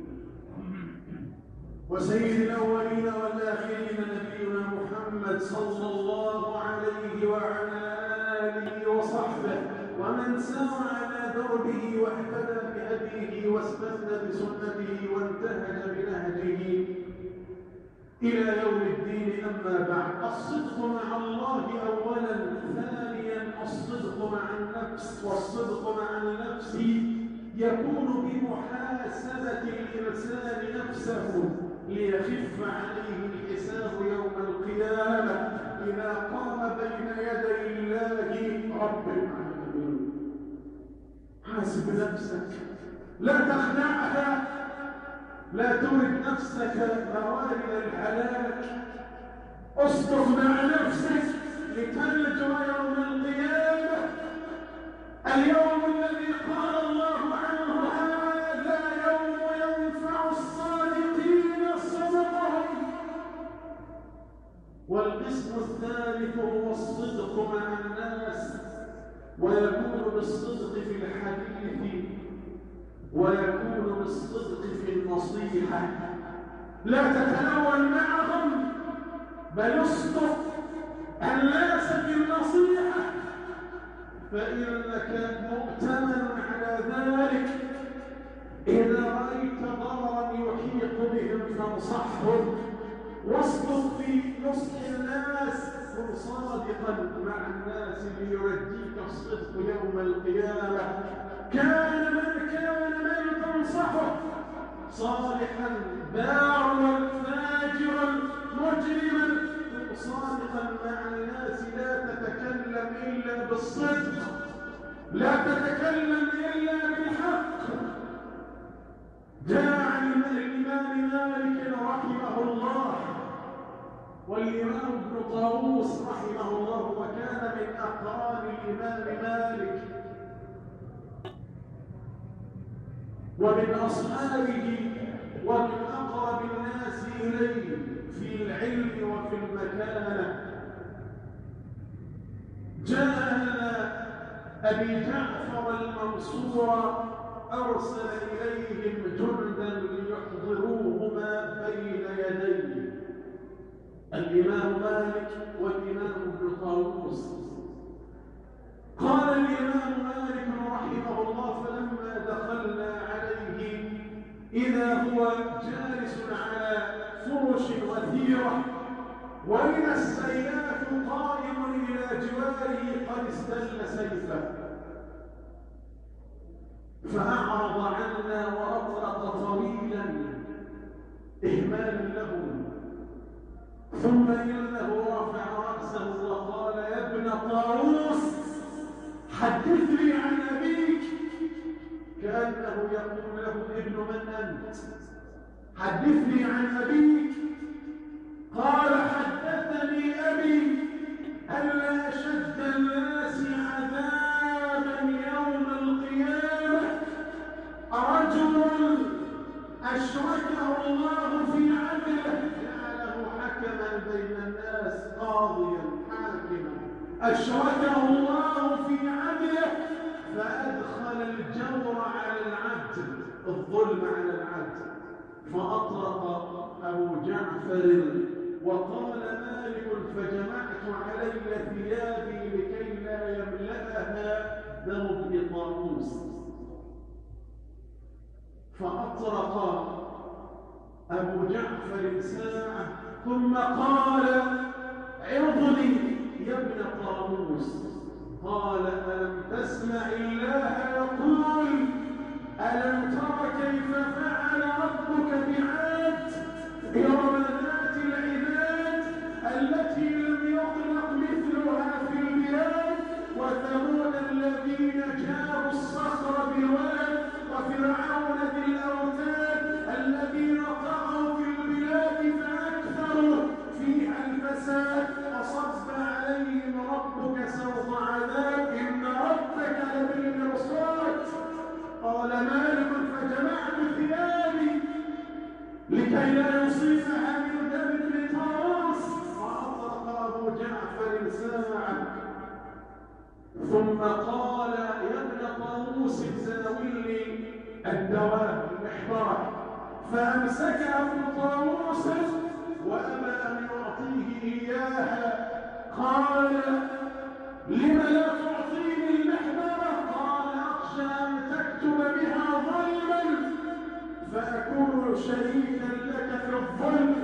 وسيد الأولين والآخرين نبينا محمد صلى الله عليه وعلى آله وصحبه ومن سار على دربه واهتدى بهديه واستنى بسنته وانتهج بنهجه إلى يوم الدين. أما بعد، الصدق مع الله أولا، ثانيا الصدق مع النفس، والصدق مع النفس يكون بمحاسبة الإنسان نفسه ليخف عليه الحساب يوم القيامة إذا قام بين يدي الله رب العالمين. حاسب نفسك، لا تخدعها، لا تورد نفسك موارد الهلاك. اصدق مع نفسك لتنجو يوم القيامة، اليوم الذي قال الله عنه هذا يوم ينفع الصادقين صدقهم. والقسم الثالث هو الصدق مع الناس، ويكون بالصدق في الحديث ويكون بالصدق في النصيحة. لا تتلون معهم، بل اصدق الناس في النصيحة، فإنك مؤتمن على ذلك. إذا رأيت ضررا يحيق بهم فانصحهم، واصدق في نصح الناس، كن صادقا مع الناس ليرجيك الصدق يوم القيامة. كان من كان من تنصحه صالحا بارا فاجرا مجرما، صادقا مع الناس، لا تتكلم إلا بالصدق، لا تتكلم إلا بالحق. جاء عن الإمام مالك رحمه الله، والإمام ابن طاووس رحمه الله، وكان من أقران الإمام مالك ومن أصحابه ومن أقرب الناس إليه في العلم وفي المكانة. جاء أبي جعفر المنصور أرسل إليهم جندا ليحضروهما بين يديه الإمام مالك والإمام ابن طاووس. قال الإمام مالك رحمه الله: فلما دخلنا عليه إذا هو جالس على فرش وثيرة، وإذا السياف قائم إلى جواره قد استل سيفه، فأعرض عنا وأطلق طويلا إهمالا له، ثم إنه رفع رأسه وقال: يا ابن طاووس، حدثني عن أبيك. كأنه يقول له: ابن من أنت؟ حدثني عن أبيك. قال: حدثني أبي أن أشد الناس عذابا يوم القيامة رجل أشركه الله في عدله، جعله حكما بين الناس، قاضيا حاكما، أشركه الله في عدله فأدخل الجور على العدل، الظلم على العدل. فأطرق أبو جعفر وقال مالك: فجمعت علي ثيابي لكي لا يملأها دم ابن طاووس. فأطرق أبو جعفر ساعة ثم قال: عظني يا ابن طاووس. قال: ألم تسمع الله يقول: ألم تر كيف فعل ربك بعاد إرم ذات العباد التي لم يخلق مثلها في البلاد، وثمود الذين جابوا الصخر بالواد، وفرعون ذي الأوتاد الذين طغوا في البلاد فأكثروا فيها الفساد، فصب عليهم ربك سوط عذاب، إن ربك لبالمرصاد. ثم قال يا ابن طاووس زاولني الدواء المحضرة، فأمسك أبو طاووس وأبى أن يعطيه إياها. قال لم لا تعطيني المحضرة؟ قال أخشى أن تكتب بها ظلما فأكون شريكا لك في الظلم.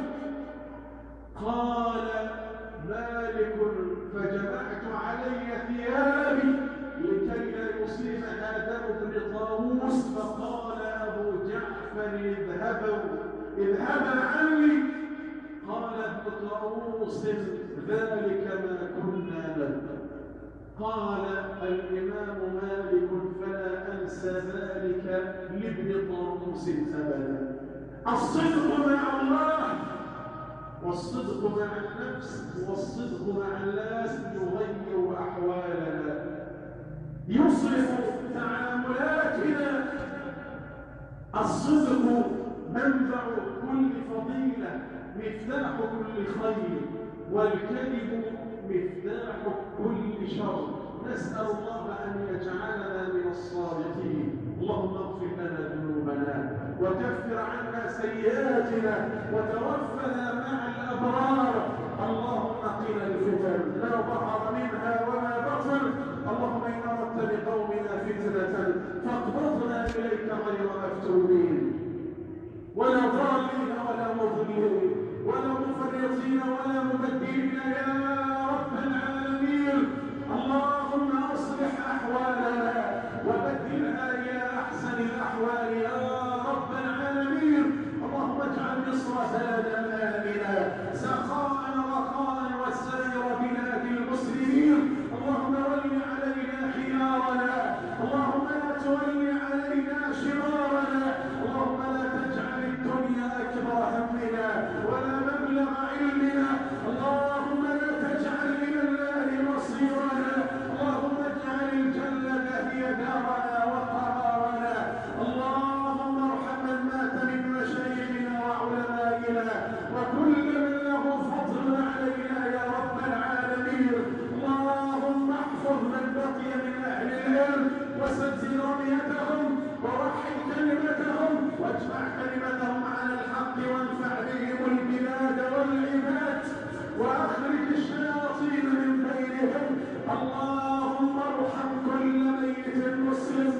قال مالك فجمعت علي ثيابي لكي لا يصيبها دم بن طاووس، فقال أبو جعفر اذهبوا اذهبا عني. قال ابن طاووس ذلك ما كنا نبغي. قال الإمام مالك فلا أنسى ذلك لابن طاووس أبدا. الصدق مع الله والصدق مع النفس والصدق مع الناس يغير أحوالنا، يصلح تعاملاتنا. الصدق منبع كل فضيلة، مفتاح كل خير، والكذب مفتاح كل شر. نسأل الله أن يجعلنا من الصادقين. اللهم اغفر لنا ذنوبنا وكفر عنا سيئاتنا وتوفنا مع الأبرار. اللهم قنا الفتن لا ظهر منها وما بطن. اللهم إن أردت بقومنا فتنة فاقبضنا إليك غير مفتونين ولا ضالين ولا مضلين ولا مفرطين ولا مبدلين يا رب العالمين. اللهم أصلح أحوالنا وبدلها يا أحسن الأحوال يا رب العالمين. اللهم اجعل مصر بلدا آمنا سخاء رخاء وسائر بلاد المسلمين. اللهم ول علينا خيارنا، اللهم لا تول علينا شرارنا. اللهم لا تجعل الدنيا أكبر همنا ولا مبلغ علمنا. اللهم لا تجعل إلى النار مصيرنا. اللهم اجعل الجنة هي دارنا وقرارنا. اللهم ارحم من مات من مشايخنا وعلمائنا وكل من له فضل علينا يا رب العالمين. اللهم احفظ من بقي من أهل العلم وسدد رميتهم ووحد كلمتهم واجمع كلمتهم على الحق وانفع بهم البلاد والعباد واخرج الشياطين من بينهم. اللهم ارحم كل ميت مسلم.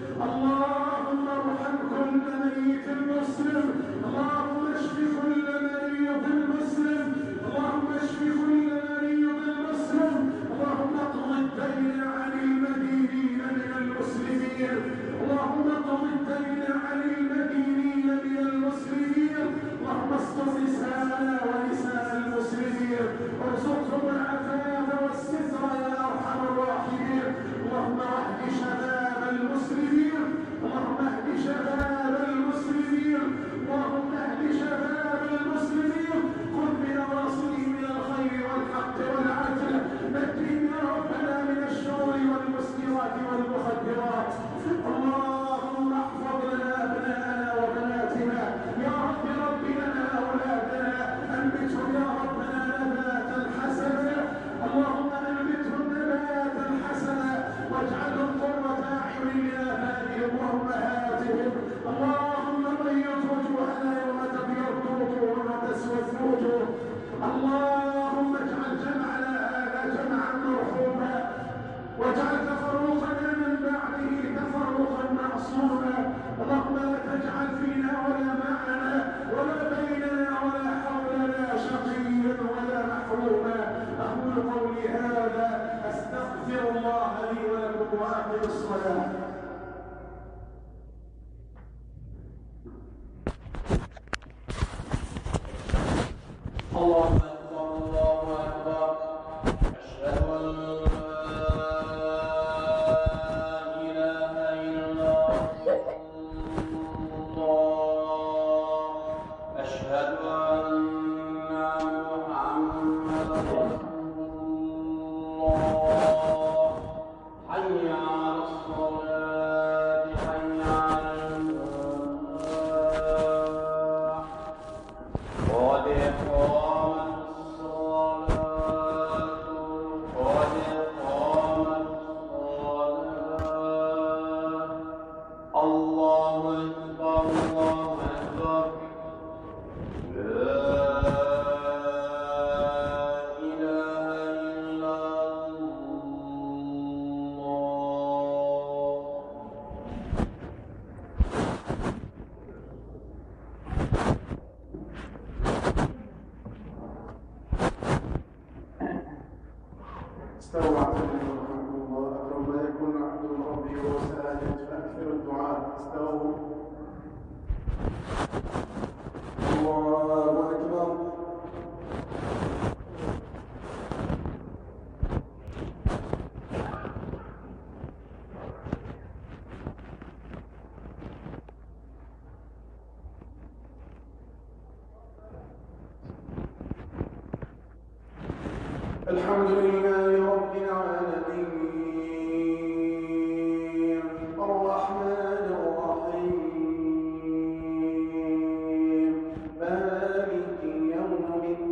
اللهم ارحم كل ميت مسلم. اللهم اشف كل مريض مسلم. اللهم اشف كل مريض مسلم. اللهم اقض الدين عن المدينين من المسلمين. اللهم اقض الدين عن المدينين من المسلمين. اللهم استر نساءنا ونساء المسلمين وارزقهم العفاف والستر يا ارحم الراحمين. اللهم اهد شباب المسلمين. اللهم اهد شباب المسلمين. اللهم اهد شباب المسلمين. خذ بنواصيهم الى الخير والحق والعدل. نجهم يا ربنا من الشر والمسكرات والمخدرات. اللهم احفظ لنا ابناءنا وبناتنا يا رب. رب لنا اولادنا انبتهم يا ربنا نباتا حسنا. اللهم انبتهم نباتا حسنا واجعلهم قرة اعين لابائهم وامهاتهم. اللهم بيض وجوهنا يوم تبيض وجوه وتسود وجوه. اللهم اجعل جمعنا هذا جمعا مرحوما واجعل تفرقنا من بعده تفرقا معصوما. اللهم لا تجعل فينا ولا معنا ولا بيننا ولا حولنا شقيا ولا محروما. اقول قولي هذا استغفر الله لي ولكم واقم الصلاه. الله اكبر الله اكبر. اشهد ان حي على الصلاة. استوى اعتدلوا رحمكم الله. أكرم ما يكون عبد ربي وهو ساجد فأكثر الدعاء. استووا. الله أكبر. الحمد لله رب العالمين الرحمن الرحيم مالك يوم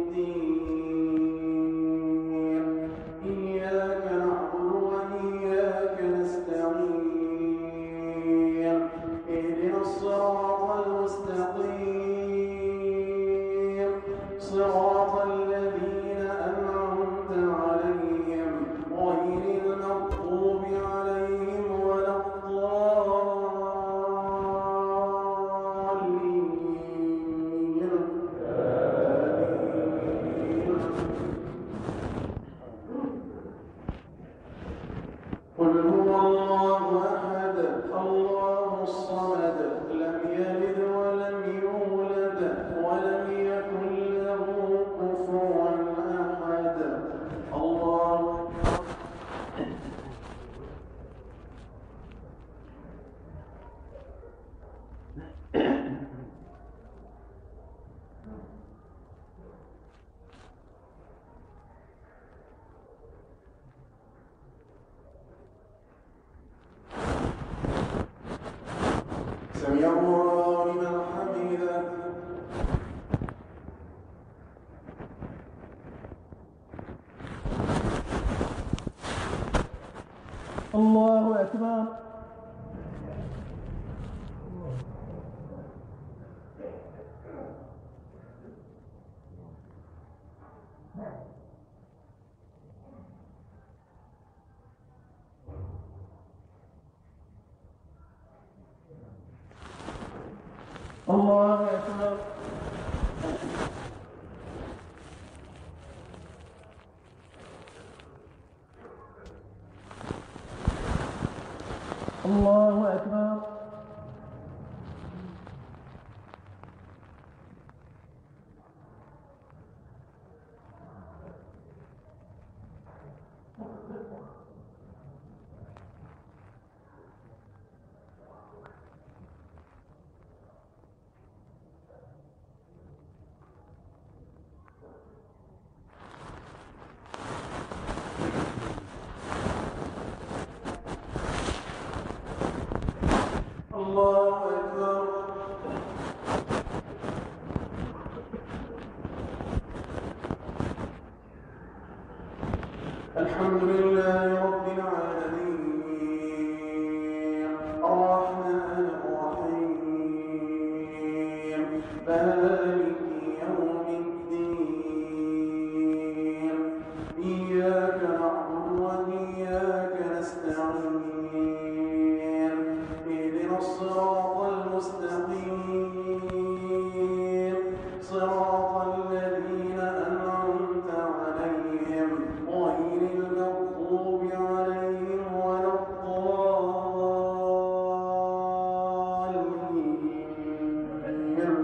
الدين إياك نعبد وإياك نستعين اهدنا الصراط المستقيم صراط الذين أنعمت عليهم غير المغضوب عليهم ولا الضالين. قل هو الله أحد الله الصمد لم يلد ولم يولد ولم يكن له كفوا أحد. الله سمع الله لمن حمده. الله أكبر. الله أكبر. الله أكبر. الله أكبر. الحمد لله رب العالمين الرحمن الرحيم مالك يوم الدين إياك نعبد وإياك نستعين اهدنا الصراط المستقيم صراط الذين أنعمت عليهم غير المغضوب عليهم ولا الضالين.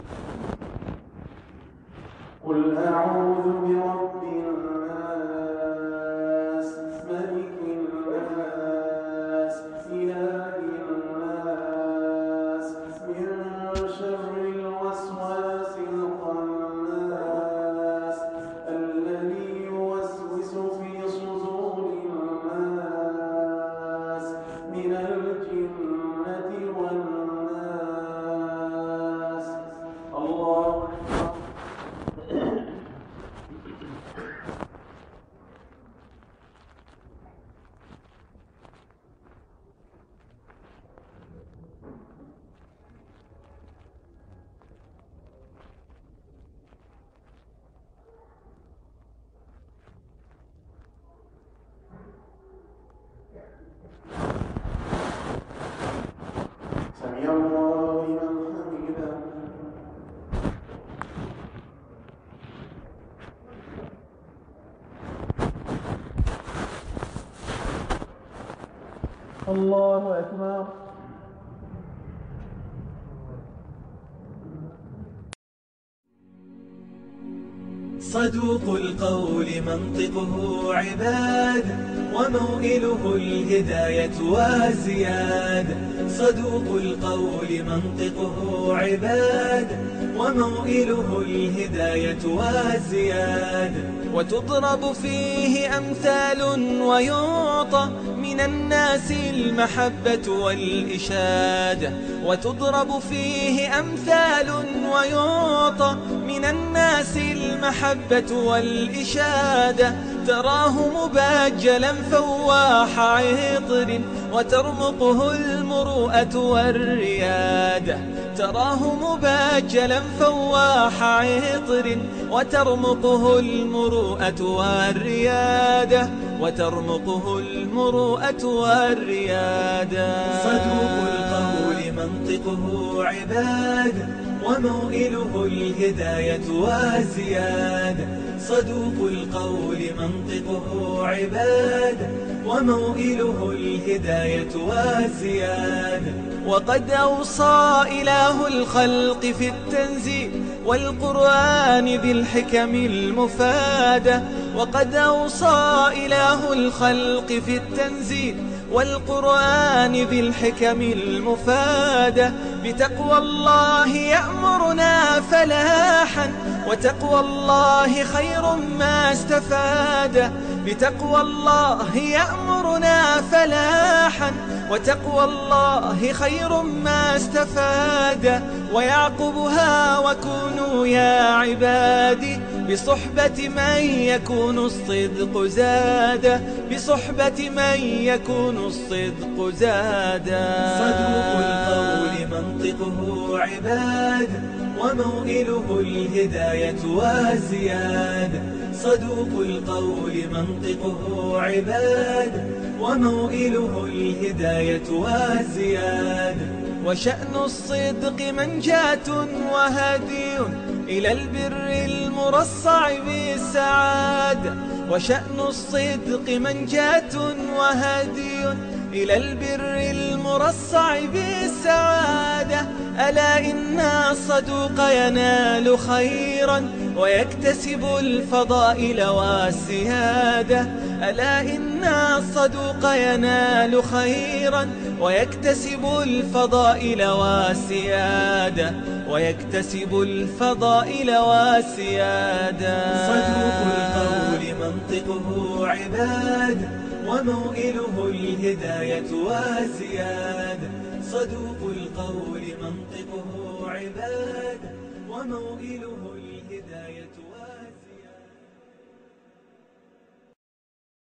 قل أعوذ برب الناس الله أكبر. صدوق القول منطقه عباد وموئله الهداية وزياد. صدوق القول منطقه عباد وموئله الهداية وزياد. وتضرب فيه أمثال ويعطى من الناس المحبة والإشادة. وتضرب فيه أمثال ويعطى من الناس المحبة والإشادة. تراه مباجلا فواح عطر وترمقه المروءة والريادة. تراه مباجلا فواح عطر وترمقه المروءة والريادة. وترمقه المروءة والريادة. صدوق القول منطقه عباد وموئله الهداية وزياد. صدوق القول منطقه عباد وموئله الهداية وزياد. وقد أوصى إله الخلق في التنزيل والقرآن ذي الحكم المفادة. وقد أوصى إله الخلق في التنزيل والقرآن ذي الحكم المفادة. بتقوى الله يأمرنا فلاحا وتقوى الله خير ما استفاد. بتقوى الله يأمرنا فلاحا وتقوى الله خير ما استفاد. ويعقبها وكونوا يا عبادي بصحبة من يكون الصدق زادا. بصحبة من يكون الصدق زادا. صدوق القول منطقه عباد وموئله الهداية وزياد. صدوق القول منطقه عباد وموئله الهداية وزياد. وشأن الصدق منجاة وهدي إلى البر المرصع بالسعادة. وشأن الصدق منجاة وهدي إلى البر المرصع بالسعادة. ألا إن الصدوق ينال خيرا ويكتسب الفضائل والسيادة. ألا إن الصدوق ينال خيرا ويكتسب الفضائل والسيادة. ويكتسب الفضائل والسيادة. صدوق القول منطقه عباد وموئله الهداية وزياد. صدوق القول منطقه عباد وموئله الهداية